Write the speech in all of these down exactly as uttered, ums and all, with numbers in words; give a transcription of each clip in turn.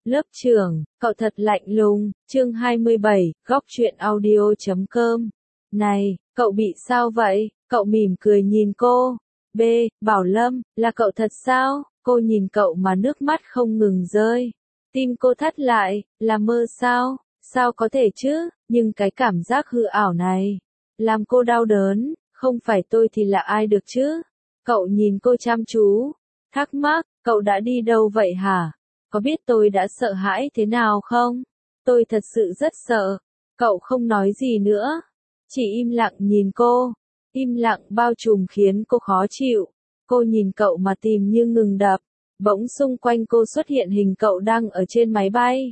Lớp trưởng, cậu thật lạnh lùng, chương hai mươi bảy, góc truyện audio chấm com. Này, cậu bị sao vậy? Cậu mỉm cười nhìn cô. B, Bảo Lâm, là cậu thật sao? Cô nhìn cậu mà nước mắt không ngừng rơi. Tim cô thắt lại, là mơ sao? Sao có thể chứ? Nhưng cái cảm giác hư ảo này, làm cô đau đớn, không phải tôi thì là ai được chứ? Cậu nhìn cô chăm chú, thắc mắc, cậu đã đi đâu vậy hả? Có biết tôi đã sợ hãi thế nào không? Tôi thật sự rất sợ. Cậu không nói gì nữa, chỉ im lặng nhìn cô. Im lặng bao trùm khiến cô khó chịu. Cô nhìn cậu mà tim như ngừng đập. Bỗng xung quanh cô xuất hiện hình cậu đang ở trên máy bay.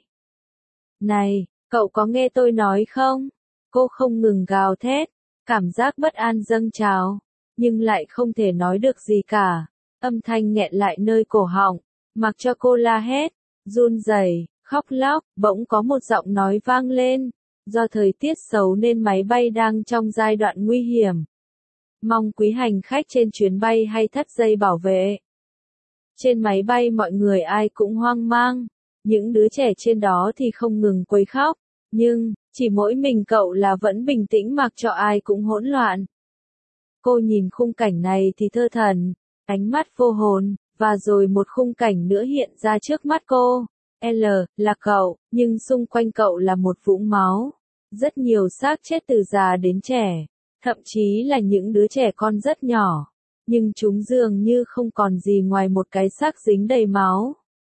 Này, cậu có nghe tôi nói không? Cô không ngừng gào thét. Cảm giác bất an dâng trào, nhưng lại không thể nói được gì cả. Âm thanh nghẹn lại nơi cổ họng, mặc cho cô la hét, run rẩy, khóc lóc. Bỗng có một giọng nói vang lên. Do thời tiết xấu nên máy bay đang trong giai đoạn nguy hiểm. Mong quý hành khách trên chuyến bay hay thắt dây bảo vệ. Trên máy bay mọi người ai cũng hoang mang. Những đứa trẻ trên đó thì không ngừng quấy khóc. Nhưng, chỉ mỗi mình cậu là vẫn bình tĩnh mặc cho ai cũng hỗn loạn. Cô nhìn khung cảnh này thì thơ thẩn, ánh mắt vô hồn, và rồi một khung cảnh nữa hiện ra trước mắt cô. L, là cậu, nhưng xung quanh cậu là một vũng máu. Rất nhiều xác chết từ già đến trẻ, thậm chí là những đứa trẻ con rất nhỏ. Nhưng chúng dường như không còn gì ngoài một cái xác dính đầy máu.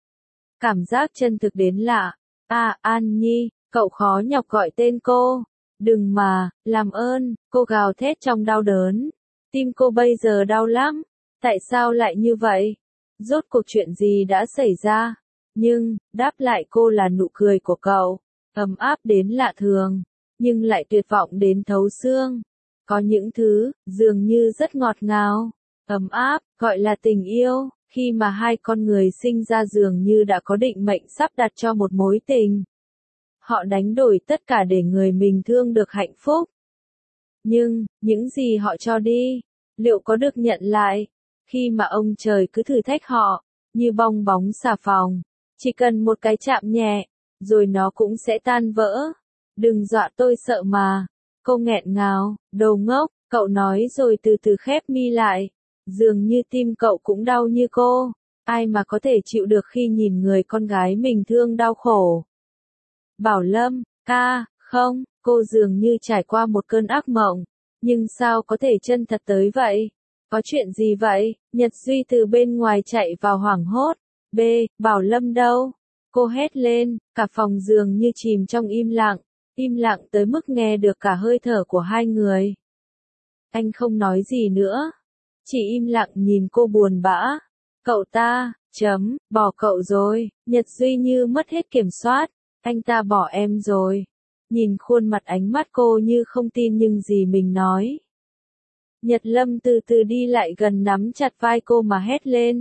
Cảm giác chân thực đến lạ. À, An Nhi, cậu khó nhọc gọi tên cô. Đừng mà, làm ơn, cô gào thét trong đau đớn. Tim cô bây giờ đau lắm. Tại sao lại như vậy? Rốt cuộc chuyện gì đã xảy ra? Nhưng, đáp lại cô là nụ cười của cậu. Ấm áp đến lạ thường, nhưng lại tuyệt vọng đến thấu xương. Có những thứ, dường như rất ngọt ngào, ấm áp, gọi là tình yêu. Khi mà hai con người sinh ra dường như đã có định mệnh sắp đặt cho một mối tình. Họ đánh đổi tất cả để người mình thương được hạnh phúc. Nhưng, những gì họ cho đi, liệu có được nhận lại? Khi mà ông trời cứ thử thách họ, như bong bóng xà phòng, chỉ cần một cái chạm nhẹ, rồi nó cũng sẽ tan vỡ. Đừng dọa tôi sợ mà. Cô nghẹn ngào, đồ ngốc, cậu nói rồi từ từ khép mi lại. Dường như tim cậu cũng đau như cô. Ai mà có thể chịu được khi nhìn người con gái mình thương đau khổ. Bảo Lâm, ca, không, cô dường như trải qua một cơn ác mộng. Nhưng sao có thể chân thật tới vậy? Có chuyện gì vậy? Nhật Duy từ bên ngoài chạy vào hoảng hốt. B, Bảo Lâm đâu? Cô hét lên, cả phòng dường như chìm trong im lặng. Im lặng tới mức nghe được cả hơi thở của hai người. Anh không nói gì nữa. Chỉ im lặng nhìn cô buồn bã. Cậu ta, chấm, bỏ cậu rồi. Nhật Duy như mất hết kiểm soát. Anh ta bỏ em rồi. Nhìn khuôn mặt ánh mắt cô như không tin nhưng gì mình nói. Nhật Lâm từ từ đi lại gần nắm chặt vai cô mà hét lên.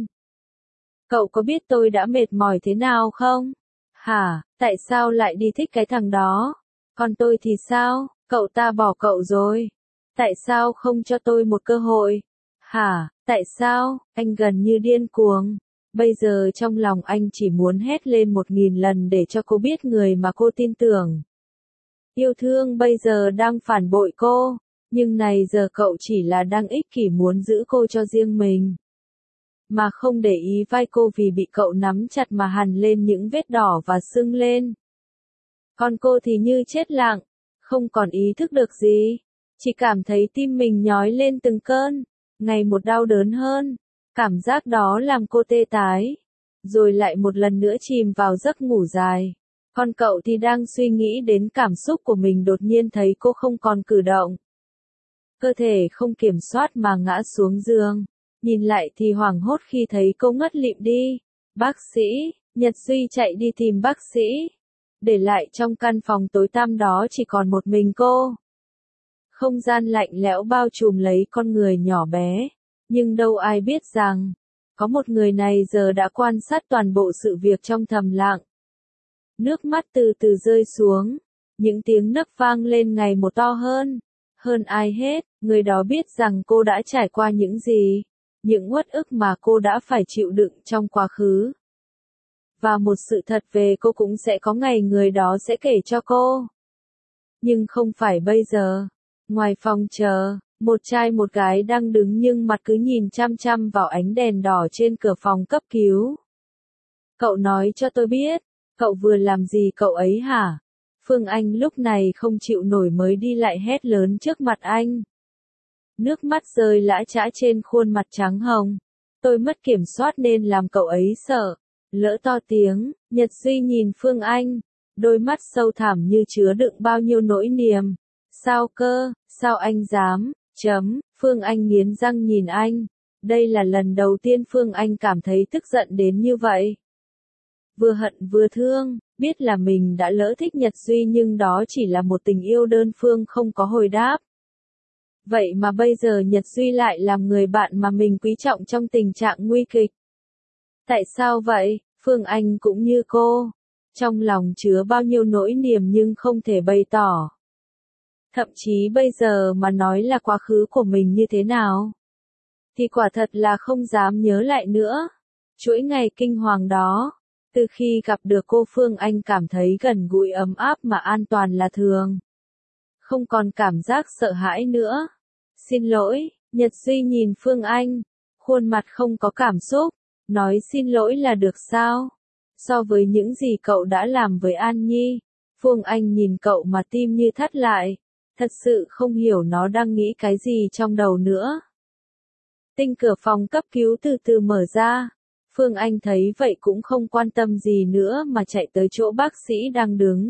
Cậu có biết tôi đã mệt mỏi thế nào không? Hả, tại sao lại đi thích cái thằng đó? Còn tôi thì sao? Cậu ta bỏ cậu rồi. Tại sao không cho tôi một cơ hội? Hả, tại sao? Anh gần như điên cuồng. Bây giờ trong lòng anh chỉ muốn hét lên một nghìn lần để cho cô biết người mà cô tin tưởng. Yêu thương bây giờ đang phản bội cô. Nhưng này giờ cậu chỉ là đang ích kỷ muốn giữ cô cho riêng mình. Mà không để ý vai cô vì bị cậu nắm chặt mà hằn lên những vết đỏ và sưng lên. Còn cô thì như chết lặng, không còn ý thức được gì. Chỉ cảm thấy tim mình nhói lên từng cơn, ngày một đau đớn hơn. Cảm giác đó làm cô tê tái. Rồi lại một lần nữa chìm vào giấc ngủ dài. Còn cậu thì đang suy nghĩ đến cảm xúc của mình đột nhiên thấy cô không còn cử động. Cơ thể không kiểm soát mà ngã xuống giường. Nhìn lại thì hoảng hốt khi thấy cô ngất lịm đi. Bác sĩ, Nhật Duy chạy đi tìm bác sĩ. Để lại trong căn phòng tối tăm đó chỉ còn một mình cô. Không gian lạnh lẽo bao trùm lấy con người nhỏ bé. Nhưng đâu ai biết rằng, có một người này giờ đã quan sát toàn bộ sự việc trong thầm lặng. Nước mắt từ từ rơi xuống. Những tiếng nấc vang lên ngày một to hơn. Hơn ai hết, người đó biết rằng cô đã trải qua những gì. Những uất ức mà cô đã phải chịu đựng trong quá khứ. Và một sự thật về cô cũng sẽ có ngày người đó sẽ kể cho cô. Nhưng không phải bây giờ. Ngoài phòng chờ, một trai một gái đang đứng nhưng mặt cứ nhìn chăm chăm vào ánh đèn đỏ trên cửa phòng cấp cứu. Cậu nói cho tôi biết, cậu vừa làm gì cậu ấy hả? Phương Anh lúc này không chịu nổi mới đi lại hét lớn trước mặt anh. Nước mắt rơi lã chã trên khuôn mặt trắng hồng. Tôi mất kiểm soát nên làm cậu ấy sợ. Lỡ to tiếng, Nhật Duy nhìn Phương Anh. Đôi mắt sâu thẳm như chứa đựng bao nhiêu nỗi niềm. Sao cơ, sao anh dám, chấm, Phương Anh nghiến răng nhìn anh. Đây là lần đầu tiên Phương Anh cảm thấy tức giận đến như vậy. Vừa hận vừa thương, biết là mình đã lỡ thích Nhật Duy nhưng đó chỉ là một tình yêu đơn phương không có hồi đáp. Vậy mà bây giờ Nhật Duy lại làm người bạn mà mình quý trọng trong tình trạng nguy kịch. Tại sao vậy? Phương Anh cũng như cô. Trong lòng chứa bao nhiêu nỗi niềm nhưng không thể bày tỏ. Thậm chí bây giờ mà nói là quá khứ của mình như thế nào, thì quả thật là không dám nhớ lại nữa. Chuỗi ngày kinh hoàng đó, từ khi gặp được cô Phương Anh cảm thấy gần gũi ấm áp mà an toàn là thường. Không còn cảm giác sợ hãi nữa. Xin lỗi, Nhật Duy nhìn Phương Anh, khuôn mặt không có cảm xúc, nói xin lỗi là được sao? So với những gì cậu đã làm với An Nhi, Phương Anh nhìn cậu mà tim như thắt lại, thật sự không hiểu nó đang nghĩ cái gì trong đầu nữa. Tinh cửa phòng cấp cứu từ từ mở ra, Phương Anh thấy vậy cũng không quan tâm gì nữa mà chạy tới chỗ bác sĩ đang đứng.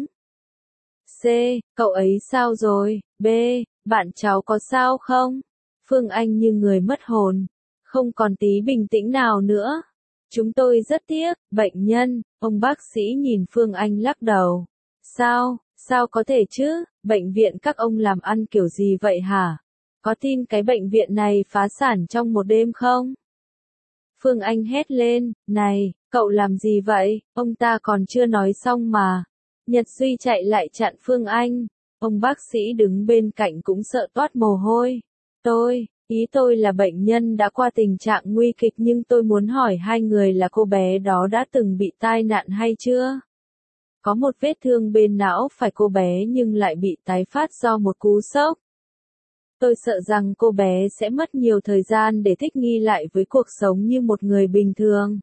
C, cậu ấy sao rồi? B, bạn cháu có sao không? Phương Anh như người mất hồn, không còn tí bình tĩnh nào nữa. Chúng tôi rất tiếc, bệnh nhân, ông bác sĩ nhìn Phương Anh lắc đầu. Sao, sao có thể chứ, bệnh viện các ông làm ăn kiểu gì vậy hả? Có tin cái bệnh viện này phá sản trong một đêm không? Phương Anh hét lên, này, cậu làm gì vậy, ông ta còn chưa nói xong mà. Nhật Duy chạy lại chặn Phương Anh, ông bác sĩ đứng bên cạnh cũng sợ toát mồ hôi. Tôi, ý tôi là bệnh nhân đã qua tình trạng nguy kịch nhưng tôi muốn hỏi hai người là cô bé đó đã từng bị tai nạn hay chưa? Có một vết thương bên não phải cô bé nhưng lại bị tái phát do một cú sốc. Tôi sợ rằng cô bé sẽ mất nhiều thời gian để thích nghi lại với cuộc sống như một người bình thường.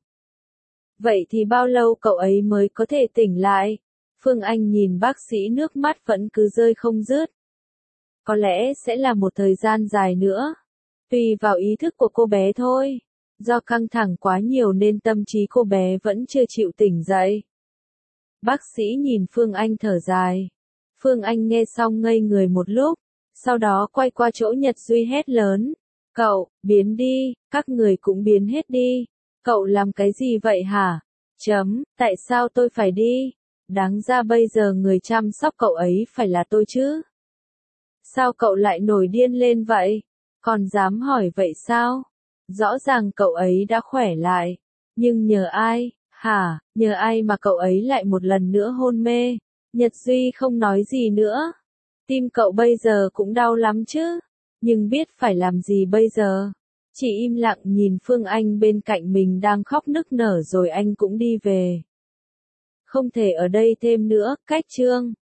Vậy thì bao lâu cậu ấy mới có thể tỉnh lại? Phương Anh nhìn bác sĩ nước mắt vẫn cứ rơi không dứt. Có lẽ sẽ là một thời gian dài nữa. Tùy vào ý thức của cô bé thôi. Do căng thẳng quá nhiều nên tâm trí cô bé vẫn chưa chịu tỉnh dậy. Bác sĩ nhìn Phương Anh thở dài. Phương Anh nghe xong ngây người một lúc. Sau đó quay qua chỗ Nhật Duy hét lớn. Cậu, biến đi, các người cũng biến hết đi. Cậu làm cái gì vậy hả? Chấm, tại sao tôi phải đi? Đáng ra bây giờ người chăm sóc cậu ấy phải là tôi chứ. Sao cậu lại nổi điên lên vậy? Còn dám hỏi vậy sao? Rõ ràng cậu ấy đã khỏe lại. Nhưng nhờ ai, hả, nhờ ai mà cậu ấy lại một lần nữa hôn mê? Nhật Duy không nói gì nữa. Tim cậu bây giờ cũng đau lắm chứ. Nhưng biết phải làm gì bây giờ? Chỉ im lặng nhìn Phương Anh bên cạnh mình đang khóc nức nở rồi anh cũng đi về. Không thể ở đây thêm nữa, cách chương.